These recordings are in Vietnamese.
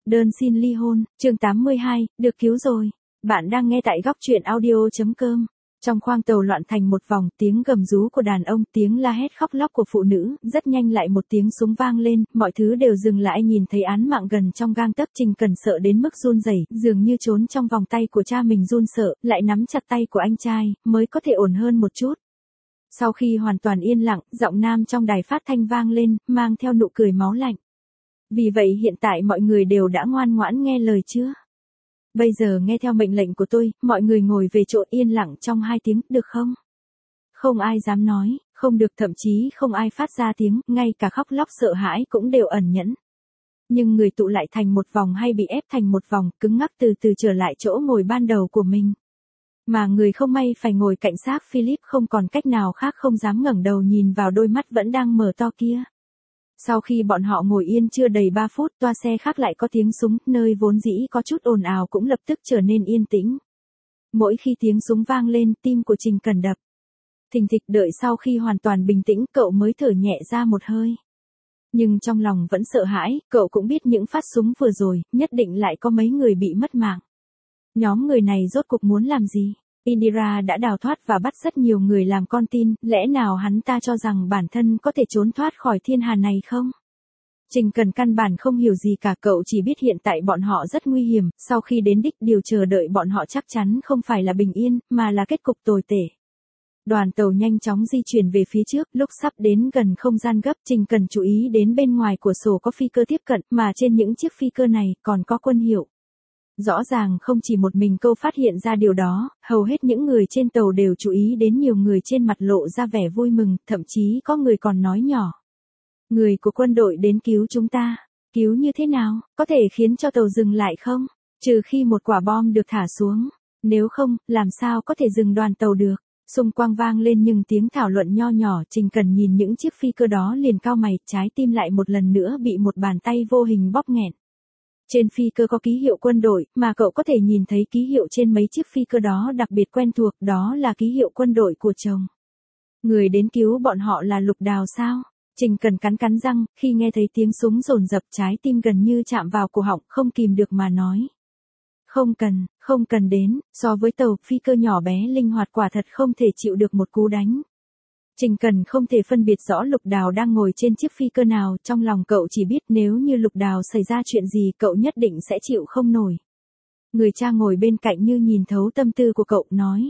Đơn xin ly hôn, chương 82, được cứu rồi. Bạn đang nghe tại góc truyện audio.com. Trong khoang tàu loạn thành một vòng, tiếng gầm rú của đàn ông, tiếng la hét khóc lóc của phụ nữ, rất nhanh lại một tiếng súng vang lên, mọi thứ đều dừng lại. Nhìn thấy án mạng gần trong gang tấc, Trình Cần sợ đến mức run rẩy, dường như trốn trong vòng tay của cha mình run sợ, lại nắm chặt tay của anh trai, mới có thể ổn hơn một chút. Sau khi hoàn toàn yên lặng, giọng nam trong đài phát thanh vang lên, mang theo nụ cười máu lạnh. Vì vậy hiện tại mọi người đều đã ngoan ngoãn nghe lời chưa? Bây giờ nghe theo mệnh lệnh của tôi, mọi người ngồi về chỗ yên lặng trong 2 tiếng, được không? Không ai dám nói, không được, thậm chí không ai phát ra tiếng, ngay cả khóc lóc sợ hãi cũng đều ẩn nhẫn. Nhưng người tụ lại thành một vòng hay bị ép thành một vòng, cứng ngắc từ từ trở lại chỗ ngồi ban đầu của mình. Mà người không may phải ngồi cạnh xác Philip không còn cách nào khác, không dám ngẩng đầu nhìn vào đôi mắt vẫn đang mở to kia. Sau khi bọn họ ngồi yên chưa đầy 3 phút, toa xe khác lại có tiếng súng, nơi vốn dĩ có chút ồn ào cũng lập tức trở nên yên tĩnh. Mỗi khi tiếng súng vang lên, tim của Trình Cần đập thình thịch, đợi sau khi hoàn toàn bình tĩnh, cậu mới thở nhẹ ra một hơi. Nhưng trong lòng vẫn sợ hãi, cậu cũng biết những phát súng vừa rồi, nhất định lại có mấy người bị mất mạng. Nhóm người này rốt cuộc muốn làm gì? Indira đã đào thoát và bắt rất nhiều người làm con tin, lẽ nào hắn ta cho rằng bản thân có thể trốn thoát khỏi thiên hà này không? Trình Cần căn bản không hiểu gì cả, cậu chỉ biết hiện tại bọn họ rất nguy hiểm, sau khi đến đích điều chờ đợi bọn họ chắc chắn không phải là bình yên, mà là kết cục tồi tệ. Đoàn tàu nhanh chóng di chuyển về phía trước, lúc sắp đến gần không gian gấp, Trình Cần chú ý đến bên ngoài cửa sổ có phi cơ tiếp cận, mà trên những chiếc phi cơ này còn có quân hiệu. Rõ ràng không chỉ một mình câu phát hiện ra điều đó, hầu hết những người trên tàu đều chú ý đến, nhiều người trên mặt lộ ra vẻ vui mừng, thậm chí có người còn nói nhỏ. Người của quân đội đến cứu chúng ta. Cứu như thế nào? Có thể khiến cho tàu dừng lại không? Trừ khi một quả bom được thả xuống. Nếu không, làm sao có thể dừng đoàn tàu được? Xung quanh vang lên những tiếng thảo luận nho nhỏ. Trình Cần nhìn những chiếc phi cơ đó liền cau mày, trái tim lại một lần nữa bị một bàn tay vô hình bóp nghẹn. Trên phi cơ có ký hiệu quân đội, mà cậu có thể nhìn thấy ký hiệu trên mấy chiếc phi cơ đó đặc biệt quen thuộc, đó là ký hiệu quân đội của chồng. Người đến cứu bọn họ là Lục Đào sao? Trình Cần cắn răng, khi nghe thấy tiếng súng dồn dập, trái tim gần như chạm vào cổ họng, không kìm được mà nói. Không cần đến, so với tàu phi cơ nhỏ bé linh hoạt quả thật không thể chịu được một cú đánh. Trình Cần không thể phân biệt rõ Lục Đào đang ngồi trên chiếc phi cơ nào, trong lòng cậu chỉ biết nếu như Lục Đào xảy ra chuyện gì cậu nhất định sẽ chịu không nổi. Người cha ngồi bên cạnh như nhìn thấu tâm tư của cậu, nói.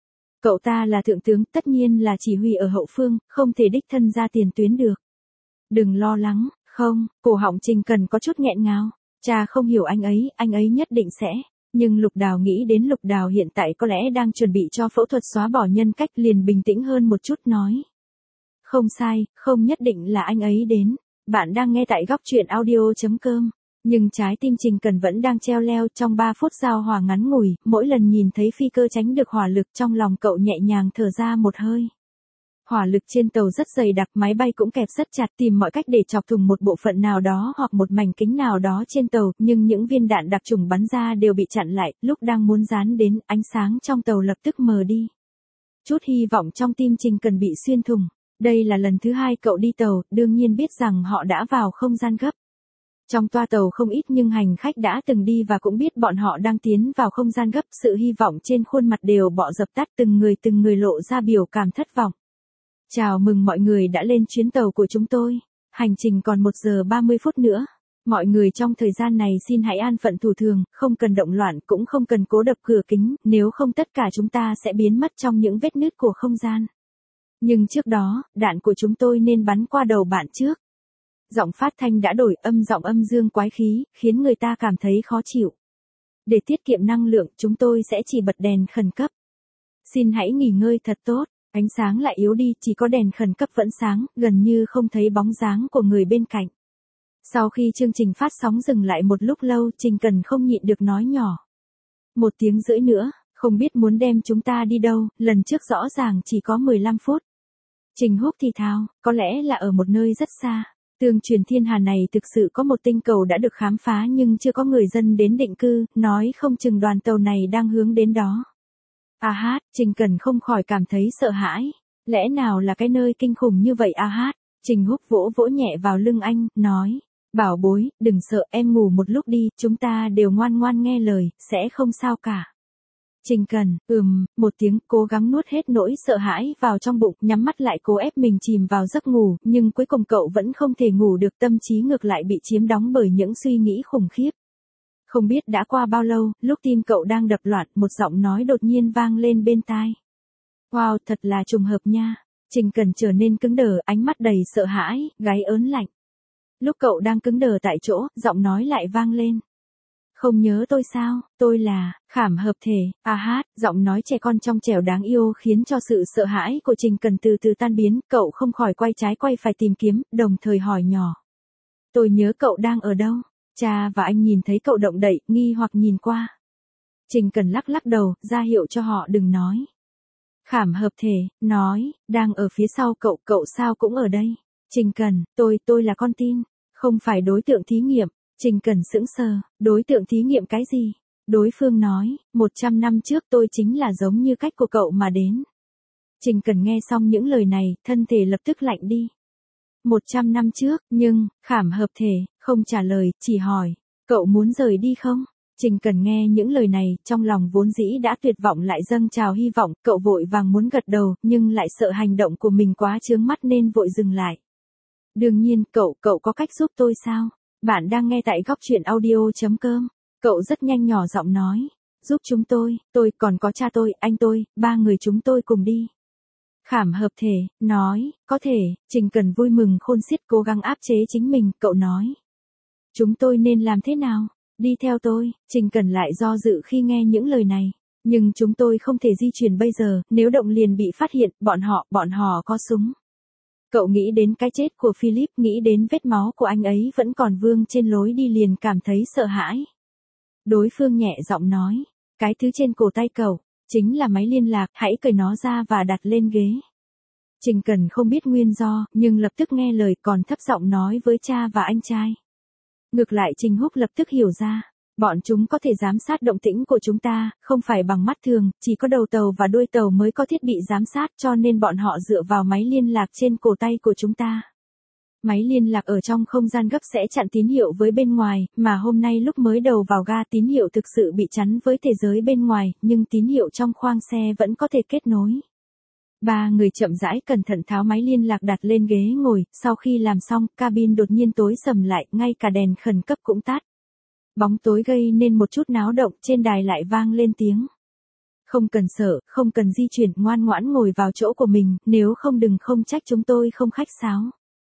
Cậu ta là thượng tướng, tất nhiên là chỉ huy ở hậu phương, không thể đích thân ra tiền tuyến được. Đừng lo lắng, không, cổ họng Trình Cần có chút nghẹn ngào. Cha không hiểu anh ấy nhất định sẽ. Nhưng Lục Đào nghĩ đến Lục Đào hiện tại có lẽ đang chuẩn bị cho phẫu thuật xóa bỏ nhân cách, liền bình tĩnh hơn một chút nói. Không sai, không nhất định là anh ấy đến. Bạn đang nghe tại góc truyện audio.com. Nhưng trái tim Trình Cần vẫn đang treo leo. Trong 3 phút giao hòa ngắn ngủi, mỗi lần nhìn thấy phi cơ tránh được hỏa lực, trong lòng cậu nhẹ nhàng thở ra một hơi. Hỏa lực trên tàu rất dày đặc, máy bay cũng kẹp rất chặt, tìm mọi cách để chọc thủng một bộ phận nào đó hoặc một mảnh kính nào đó trên tàu, nhưng những viên đạn đặc trùng bắn ra đều bị chặn lại, lúc đang muốn dán đến, ánh sáng trong tàu lập tức mờ đi. Chút hy vọng trong tim Trình Cần bị xuyên thủng. Đây là lần thứ 2 cậu đi tàu, đương nhiên biết rằng họ đã vào không gian gấp. Trong toa tàu không ít nhưng hành khách đã từng đi và cũng biết bọn họ đang tiến vào không gian gấp, sự hy vọng trên khuôn mặt đều bỏ dập tắt, từng người lộ ra biểu cảm thất vọng. Chào mừng mọi người đã lên chuyến tàu của chúng tôi. Hành trình còn 1 giờ 30 phút nữa. Mọi người trong thời gian này xin hãy an phận thủ thường, không cần động loạn, cũng không cần cố đập cửa kính, nếu không tất cả chúng ta sẽ biến mất trong những vết nứt của không gian. Nhưng trước đó, đạn của chúng tôi nên bắn qua đầu bạn trước. Giọng phát thanh đã đổi, giọng âm dương quái khí, khiến người ta cảm thấy khó chịu. Để tiết kiệm năng lượng, chúng tôi sẽ chỉ bật đèn khẩn cấp. Xin hãy nghỉ ngơi thật tốt. Ánh sáng lại yếu đi, chỉ có đèn khẩn cấp vẫn sáng, gần như không thấy bóng dáng của người bên cạnh. Sau khi chương trình phát sóng dừng lại một lúc lâu, Trình Cần không nhịn được nói nhỏ. 1 tiếng rưỡi nữa, không biết muốn đem chúng ta đi đâu, lần trước rõ ràng chỉ có 15 phút. Trình Húc thì thào, có lẽ là ở một nơi rất xa. Tương truyền thiên hà này thực sự có một tinh cầu đã được khám phá nhưng chưa có người dân đến định cư, nói không chừng đoàn tàu này đang hướng đến đó. Trình Cần không khỏi cảm thấy sợ hãi. Lẽ nào là cái nơi kinh khủng như vậy Trình Húc vỗ nhẹ vào lưng anh, nói. Bảo bối, đừng sợ, em ngủ một lúc đi, chúng ta đều ngoan ngoan nghe lời, sẽ không sao cả. Trình Cần, một tiếng, cố gắng nuốt hết nỗi sợ hãi vào trong bụng, nhắm mắt lại cố ép mình chìm vào giấc ngủ, nhưng cuối cùng cậu vẫn không thể ngủ được, tâm trí ngược lại bị chiếm đóng bởi những suy nghĩ khủng khiếp. Không biết đã qua bao lâu, lúc tim cậu đang đập loạn, một giọng nói đột nhiên vang lên bên tai. Wow, thật là trùng hợp nha. Trình Cần trở nên cứng đờ, ánh mắt đầy sợ hãi, gáy ớn lạnh. Lúc cậu đang cứng đờ tại chỗ, giọng nói lại vang lên. Không nhớ tôi sao, tôi là, Khảm Hợp Thể, giọng nói trẻ con trong trẻo đáng yêu khiến cho sự sợ hãi của Trình Cần từ từ tan biến, cậu không khỏi quay trái quay phải tìm kiếm, đồng thời hỏi nhỏ. Tôi nhớ cậu đang ở đâu? Cha và anh nhìn thấy cậu động đậy, nghi hoặc nhìn qua. Trình Cần lắc lắc đầu, ra hiệu cho họ đừng nói. Khảm Hợp Thể, nói, đang ở phía sau cậu, cậu sao cũng ở đây. Trình Cần, tôi là con tin, không phải đối tượng thí nghiệm. Trình Cần sững sờ, đối tượng thí nghiệm cái gì? Đối phương nói, 100 năm trước tôi chính là giống như cách của cậu mà đến. Trình Cần nghe xong những lời này, thân thể lập tức lạnh đi. 100 năm trước, nhưng, Khảm Hợp Thể, không trả lời, chỉ hỏi, cậu muốn rời đi không? Trình Cần nghe những lời này, trong lòng vốn dĩ đã tuyệt vọng lại dâng trào hy vọng, cậu vội vàng muốn gật đầu, nhưng lại sợ hành động của mình quá chướng mắt nên vội dừng lại. Đương nhiên, cậu có cách giúp tôi sao? Bạn đang nghe tại góc truyện audio.com. Cậu rất nhanh nhỏ giọng nói. Giúp chúng tôi còn có cha tôi, anh tôi, 3 người chúng tôi cùng đi. Khảm Hợp Thể, nói, có thể, Trình Cần vui mừng khôn xiết cố gắng áp chế chính mình, cậu nói. Chúng tôi nên làm thế nào? Đi theo tôi, Trình Cần lại do dự khi nghe những lời này. Nhưng chúng tôi không thể di chuyển bây giờ, nếu động liền bị phát hiện, bọn họ có súng. Cậu nghĩ đến cái chết của Philip, nghĩ đến vết máu của anh ấy vẫn còn vương trên lối đi liền cảm thấy sợ hãi. Đối phương nhẹ giọng nói, cái thứ trên cổ tay cậu, chính là máy liên lạc, hãy cởi nó ra và đặt lên ghế. Trình Cần không biết nguyên do, nhưng lập tức nghe lời còn thấp giọng nói với cha và anh trai. Ngược lại Trình Húc lập tức hiểu ra, bọn chúng có thể giám sát động tĩnh của chúng ta, không phải bằng mắt thường, chỉ có đầu tàu và đuôi tàu mới có thiết bị giám sát cho nên bọn họ dựa vào máy liên lạc trên cổ tay của chúng ta. Máy liên lạc ở trong không gian gấp sẽ chặn tín hiệu với bên ngoài, mà hôm nay lúc mới đầu vào ga tín hiệu thực sự bị chắn với thế giới bên ngoài, nhưng tín hiệu trong khoang xe vẫn có thể kết nối. 3 người chậm rãi cẩn thận tháo máy liên lạc đặt lên ghế ngồi, sau khi làm xong, cabin đột nhiên tối sầm lại, ngay cả đèn khẩn cấp cũng tắt. Bóng tối gây nên một chút náo động, trên đài lại vang lên tiếng. Không cần sợ, không cần di chuyển, ngoan ngoãn ngồi vào chỗ của mình, nếu không đừng không trách chúng tôi không khách sáo.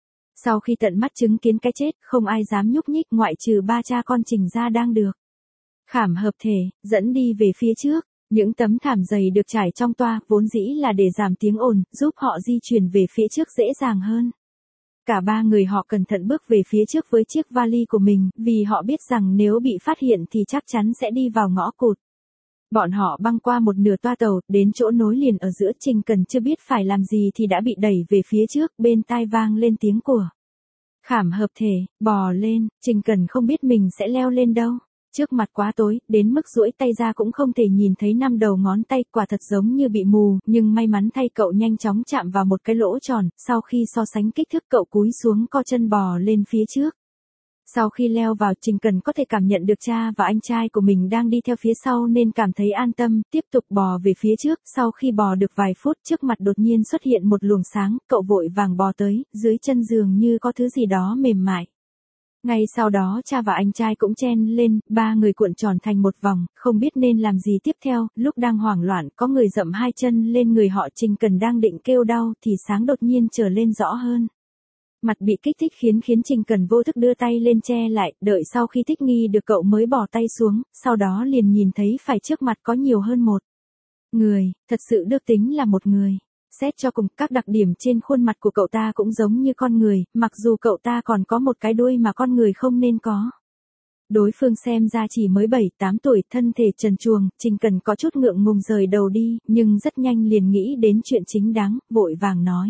Sau khi tận mắt chứng kiến cái chết, không ai dám nhúc nhích ngoại trừ 3 cha con Trình gia đang được. Khảm Hợp Thể, dẫn đi về phía trước. Những tấm thảm dày được trải trong toa, vốn dĩ là để giảm tiếng ồn, giúp họ di chuyển về phía trước dễ dàng hơn. Cả 3 người họ cẩn thận bước về phía trước với chiếc vali của mình, vì họ biết rằng nếu bị phát hiện thì chắc chắn sẽ đi vào ngõ cụt. Bọn họ băng qua một nửa toa tàu, đến chỗ nối liền ở giữa. Trình Cần chưa biết phải làm gì thì đã bị đẩy về phía trước, bên tai vang lên tiếng của Khảm Hợp Thể, bò lên. Trình Cần không biết mình sẽ leo lên đâu. Trước mặt quá tối, đến mức duỗi tay ra cũng không thể nhìn thấy 5 đầu ngón tay, quả thật giống như bị mù, nhưng may mắn thay cậu nhanh chóng chạm vào một cái lỗ tròn, sau khi so sánh kích thước cậu cúi xuống co chân bò lên phía trước. Sau khi leo vào, Trình Cần có thể cảm nhận được cha và anh trai của mình đang đi theo phía sau nên cảm thấy an tâm, tiếp tục bò về phía trước, sau khi bò được vài phút trước mặt đột nhiên xuất hiện một luồng sáng, cậu vội vàng bò tới, dưới chân giường như có thứ gì đó mềm mại. Ngay sau đó cha và anh trai cũng chen lên, 3 người cuộn tròn thành một vòng, không biết nên làm gì tiếp theo, lúc đang hoảng loạn, có người dậm 2 chân lên người họ. Trình Cần đang định kêu đau, thì sáng đột nhiên trở lên rõ hơn. Mặt bị kích thích khiến Trình Cần vô thức đưa tay lên che lại, đợi sau khi thích nghi được cậu mới bỏ tay xuống, sau đó liền nhìn thấy phải trước mặt có nhiều hơn một người, thật sự được tính là một người. Xét cho cùng, các đặc điểm trên khuôn mặt của cậu ta cũng giống như con người, mặc dù cậu ta còn có một cái đuôi mà con người không nên có. Đối phương xem ra chỉ mới 7-8 tuổi, thân thể trần truồng, Trình Cần có chút ngượng ngùng rời đầu đi, nhưng rất nhanh liền nghĩ đến chuyện chính đáng, vội vàng nói.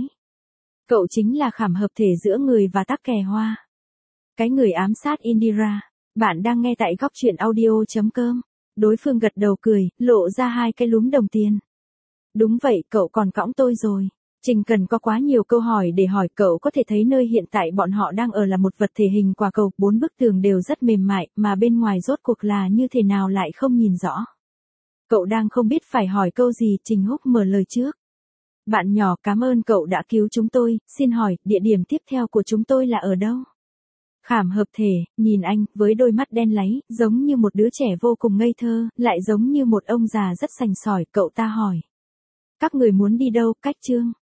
Cậu chính là Khảm Hợp Thể giữa người và Tắc Kè Hoa. Cái người ám sát Indira. Bạn đang nghe tại góc truyện audio.com. Đối phương gật đầu cười, lộ ra 2 cái lúm đồng tiền. Đúng vậy, cậu còn cõng tôi rồi. Trình Cần có quá nhiều câu hỏi để hỏi cậu có thể thấy nơi hiện tại bọn họ đang ở là một vật thể hình quả cầu, 4 bức tường đều rất mềm mại, mà bên ngoài rốt cuộc là như thế nào lại không nhìn rõ. Cậu đang không biết phải hỏi câu gì, Trình Húc mở lời trước. Bạn nhỏ, cảm ơn cậu đã cứu chúng tôi, xin hỏi, địa điểm tiếp theo của chúng tôi là ở đâu? Khảm hợp thể, nhìn anh, với đôi mắt đen láy, giống như một đứa trẻ vô cùng ngây thơ, lại giống như một ông già rất sành sỏi, cậu ta hỏi. Các người muốn đi đâu, Cách Trương?